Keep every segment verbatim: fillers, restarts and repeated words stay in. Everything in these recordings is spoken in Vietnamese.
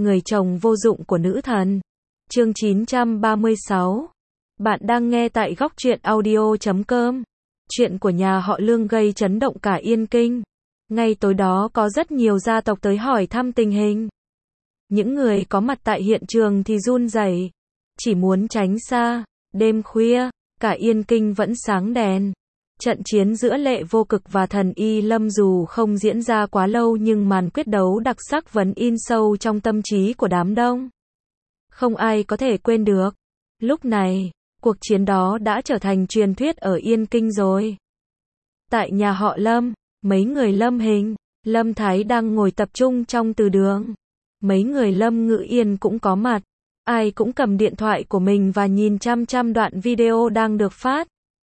Người chồng vô dụng của nữ thần. Chương chín trăm ba mươi sáu. Bạn đang nghe tại góc truyện audio chấm com. Chuyện của nhà họ Lương gây chấn động cả Yên Kinh. Ngay tối đó có rất nhiều gia tộc tới hỏi thăm tình hình. Những người có mặt tại hiện trường thì run rẩy, chỉ muốn tránh xa. Đêm khuya, cả Yên Kinh vẫn sáng đèn. Trận chiến giữa Lệ Vô Cực và Thần Y Lâm dù không diễn ra quá lâu nhưng màn quyết đấu đặc sắc vẫn in sâu trong tâm trí của đám đông. Không ai có thể quên được. Lúc này, cuộc chiến đó đã trở thành truyền thuyết ở Yên Kinh rồi. Tại nhà họ Lâm, mấy người Lâm Hình, Lâm Thái đang ngồi tập trung trong từ đường. Mấy người Lâm Ngự Yên cũng có mặt. Ai cũng cầm điện thoại của mình và nhìn chăm chăm đoạn video đang được phát.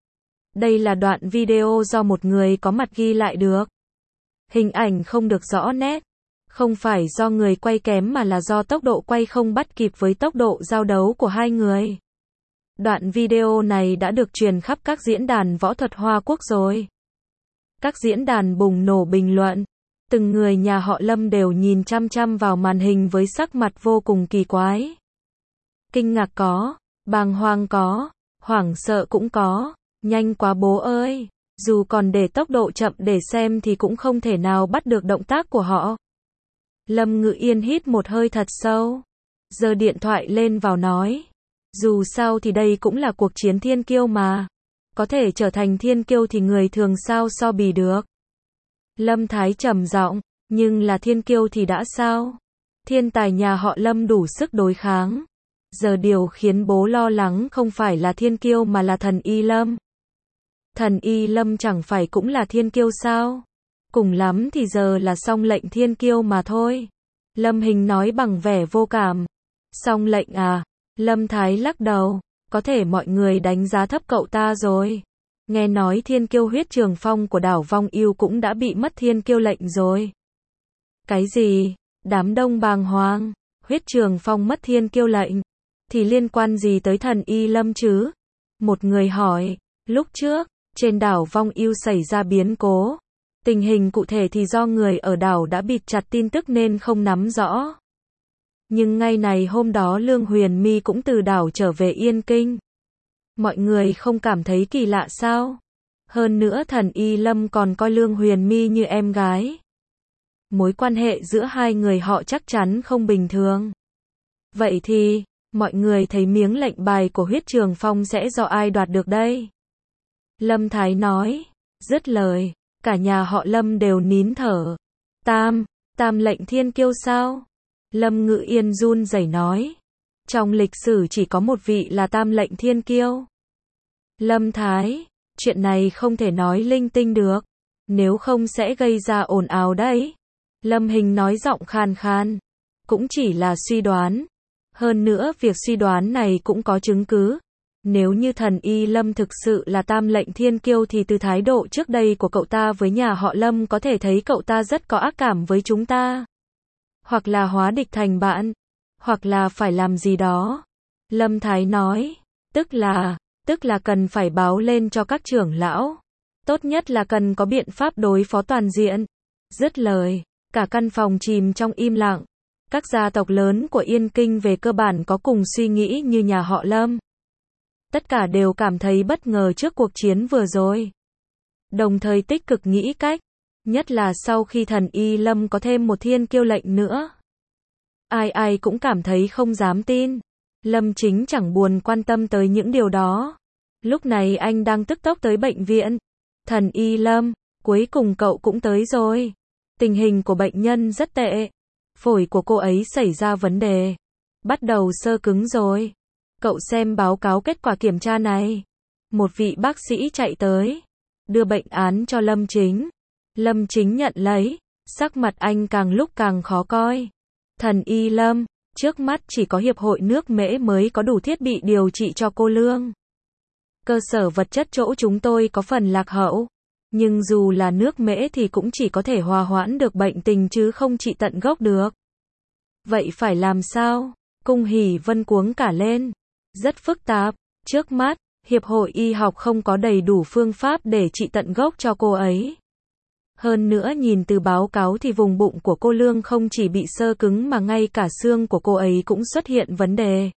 Đây là đoạn video do một người có mặt ghi lại được. Hình ảnh không được rõ nét. Không phải do người quay kém mà là do tốc độ quay không bắt kịp với tốc độ giao đấu của hai người. Đoạn video này đã được truyền khắp các diễn đàn võ thuật Hoa Quốc rồi. Các diễn đàn bùng nổ bình luận. Từng người nhà họ Lâm đều nhìn chăm chăm vào màn hình với sắc mặt vô cùng kỳ quái. Kinh ngạc có, bàng hoàng có, hoảng sợ cũng có. Nhanh quá bố ơi, dù còn để tốc độ chậm để xem thì cũng không thể nào bắt được động tác của họ. Lâm Ngự Yên hít một hơi thật sâu, giơ điện thoại lên vào nói. Dù sao thì đây cũng là cuộc chiến thiên kiêu mà. Có thể trở thành thiên kiêu thì người thường sao so bì được. Lâm Thái trầm giọng, nhưng là thiên kiêu thì đã sao? Thiên tài nhà họ Lâm đủ sức đối kháng. Giờ điều khiến bố lo lắng không phải là thiên kiêu mà là Thần Y Lâm. Thần Y Lâm chẳng phải cũng là thiên kiêu sao? Cùng lắm thì giờ là song lệnh thiên kiêu mà thôi. Lâm Hình nói bằng vẻ vô cảm. Song lệnh à? Lâm Thái lắc đầu. Có thể mọi người đánh giá thấp cậu ta rồi. Nghe nói thiên kiêu Huyết Trường Phong của đảo Vong Yêu cũng đã bị mất thiên kiêu lệnh rồi. Cái gì? Đám đông bàng hoàng. Huyết Trường Phong mất thiên kiêu lệnh. Thì liên quan gì tới Thần Y Lâm chứ? Một người hỏi. Lúc trước, trên đảo Vong Yêu xảy ra biến cố. Tình hình cụ thể thì do người ở đảo đã bịt chặt tin tức nên không nắm rõ. Nhưng ngay này hôm đó Lương Huyền My cũng từ đảo trở về Yên Kinh. Mọi người không cảm thấy kỳ lạ sao? Hơn nữa Thần Y Lâm còn coi Lương Huyền My như em gái. Mối quan hệ giữa hai người họ chắc chắn không bình thường. Vậy thì, mọi người thấy miếng lệnh bài của Huyết Trường Phong sẽ do ai đoạt được đây? Lâm Thái nói. Dứt lời, cả nhà họ Lâm đều nín thở. Tam, tam lệnh thiên kiêu sao? Lâm Ngự Yên run rẩy nói. Trong lịch sử chỉ có một vị là tam lệnh thiên kiêu. Lâm Thái, chuyện này không thể nói linh tinh được. Nếu không sẽ gây ra ồn ào đấy. Lâm Hình nói giọng khan khan. Cũng chỉ là suy đoán. Hơn nữa việc suy đoán này cũng có chứng cứ. Nếu như Thần Y Lâm thực sự là tam lệnh thiên kiêu thì từ thái độ trước đây của cậu ta với nhà họ Lâm có thể thấy cậu ta rất có ác cảm với chúng ta. Hoặc là hóa địch thành bạn. Hoặc là phải làm gì đó. Lâm Thái nói. Tức là, tức là cần phải báo lên cho các trưởng lão. Tốt nhất là cần có biện pháp đối phó toàn diện. Dứt lời, cả căn phòng chìm trong im lặng. Các gia tộc lớn của Yên Kinh về cơ bản có cùng suy nghĩ như nhà họ Lâm. Tất cả đều cảm thấy bất ngờ trước cuộc chiến vừa rồi. Đồng thời tích cực nghĩ cách. Nhất là sau khi Thần Y Lâm có thêm một thiên kiêu lệnh nữa. Ai ai cũng cảm thấy không dám tin. Lâm Chính chẳng buồn quan tâm tới những điều đó. Lúc này anh đang tức tốc tới bệnh viện. Thần Y Lâm, cuối cùng cậu cũng tới rồi. Tình hình của bệnh nhân rất tệ. Phổi của cô ấy xảy ra vấn đề. Bắt đầu xơ cứng rồi. Cậu xem báo cáo kết quả kiểm tra này. Một vị bác sĩ chạy tới. Đưa bệnh án cho Lâm Chính. Lâm Chính nhận lấy. Sắc mặt anh càng lúc càng khó coi. Thần Y Lâm, trước mắt chỉ có Hiệp hội nước Mễ mới có đủ thiết bị điều trị cho cô Lương. Cơ sở vật chất chỗ chúng tôi có phần lạc hậu. Nhưng dù là nước Mễ thì cũng chỉ có thể hòa hoãn được bệnh tình chứ không trị tận gốc được. Vậy phải làm sao? Cung Hỷ Vân cuống cả lên. Rất phức tạp. Trước mắt, Hiệp hội Y học không có đầy đủ phương pháp để trị tận gốc cho cô ấy. Hơn nữa nhìn từ báo cáo thì vùng bụng của cô Lương không chỉ bị xơ cứng mà ngay cả xương của cô ấy cũng xuất hiện vấn đề.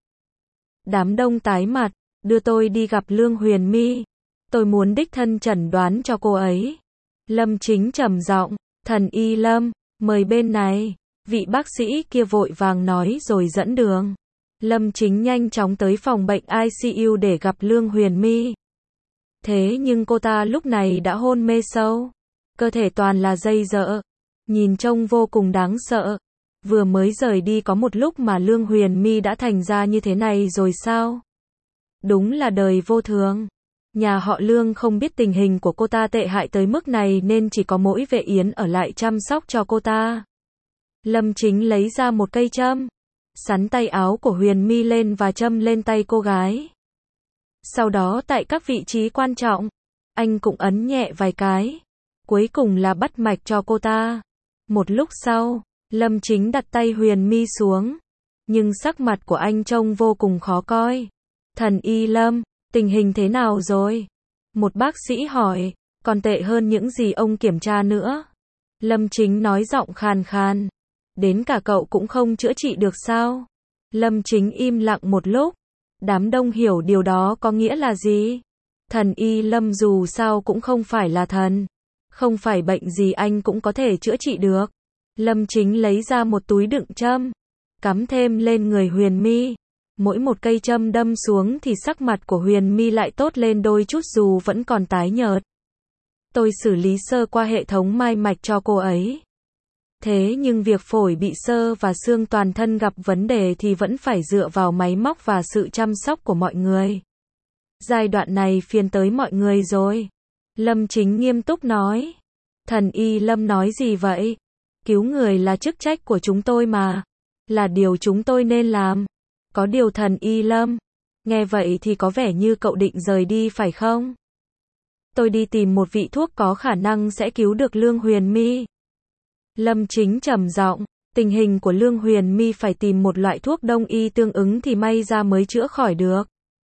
Đám đông tái mặt, đưa tôi đi gặp Lương Huyền My. Tôi muốn đích thân chẩn đoán cho cô ấy. Lâm Chính trầm giọng, thần y Lâm, mời bên này. Vị bác sĩ kia vội vàng nói rồi dẫn đường. Lâm Chính nhanh chóng tới phòng bệnh i xê u để gặp Lương Huyền My. Thế nhưng cô ta lúc này đã hôn mê sâu. Cơ thể toàn là dây dợ. Nhìn trông vô cùng đáng sợ. Vừa mới rời đi có một lúc mà Lương Huyền My đã thành ra như thế này rồi sao? Đúng là đời vô thường. Nhà họ Lương không biết tình hình của cô ta tệ hại tới mức này nên chỉ có mỗi vệ Yến ở lại chăm sóc cho cô ta. Lâm Chính lấy ra một cây châm, sắn tay áo của Huyền My lên và châm lên tay cô gái. Sau đó tại các vị trí quan trọng, anh cũng ấn nhẹ vài cái. Cuối cùng là bắt mạch cho cô ta. Một lúc sau, Lâm Chính đặt tay Huyền My xuống. Nhưng sắc mặt của anh trông vô cùng khó coi. Thần y Lâm, tình hình thế nào rồi? Một bác sĩ hỏi, còn tệ hơn những gì ông kiểm tra nữa. Lâm Chính nói giọng khàn khàn. Đến cả cậu cũng không chữa trị được sao? Lâm Chính im lặng một lúc. Đám đông hiểu điều đó có nghĩa là gì? Thần y Lâm dù sao cũng không phải là thần. Không phải bệnh gì anh cũng có thể chữa trị được. Lâm Chính lấy ra một túi đựng châm, cắm thêm lên người Huyền My. Mỗi một cây châm đâm xuống thì sắc mặt của Huyền My lại tốt lên đôi chút dù vẫn còn tái nhợt. Tôi xử lý sơ qua hệ thống mai mạch cho cô ấy. Thế nhưng việc phổi bị xơ và xương toàn thân gặp vấn đề thì vẫn phải dựa vào máy móc và sự chăm sóc của mọi người. Giai đoạn này phiền tới mọi người rồi. Lâm Chính nghiêm túc nói. Thần y Lâm nói gì vậy? Cứu người là chức trách của chúng tôi mà. Là điều chúng tôi nên làm. Có điều thần y Lâm. Nghe vậy thì có vẻ như cậu định rời đi phải không? Tôi đi tìm một vị thuốc có khả năng sẽ cứu được Lương Huyền My. Lâm Chính trầm giọng, tình hình của Lương Huyền My phải tìm một loại thuốc đông y tương ứng thì may ra mới chữa khỏi được.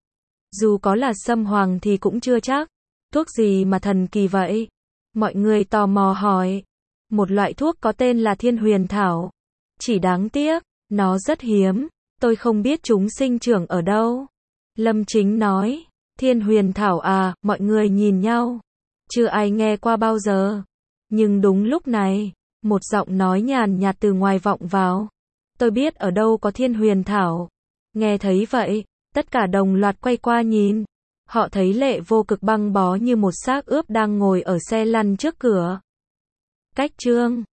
Dù có là sâm hoàng thì cũng chưa chắc. Thuốc gì mà thần kỳ vậy? Mọi người tò mò hỏi. Một loại thuốc có tên là Thiên Huyền Thảo. Chỉ đáng tiếc, nó rất hiếm. Tôi không biết chúng sinh trưởng ở đâu. Lâm Chính nói. Thiên Huyền Thảo à, mọi người nhìn nhau. Chưa ai nghe qua bao giờ. Nhưng đúng lúc này, một giọng nói nhàn nhạt từ ngoài vọng vào. Tôi biết ở đâu có Thiên Huyền Thảo. Nghe thấy vậy, tất cả đồng loạt quay qua nhìn. Họ thấy Lệ Vô Cực băng bó như một xác ướp đang ngồi ở xe lăn trước cửa. Cách chương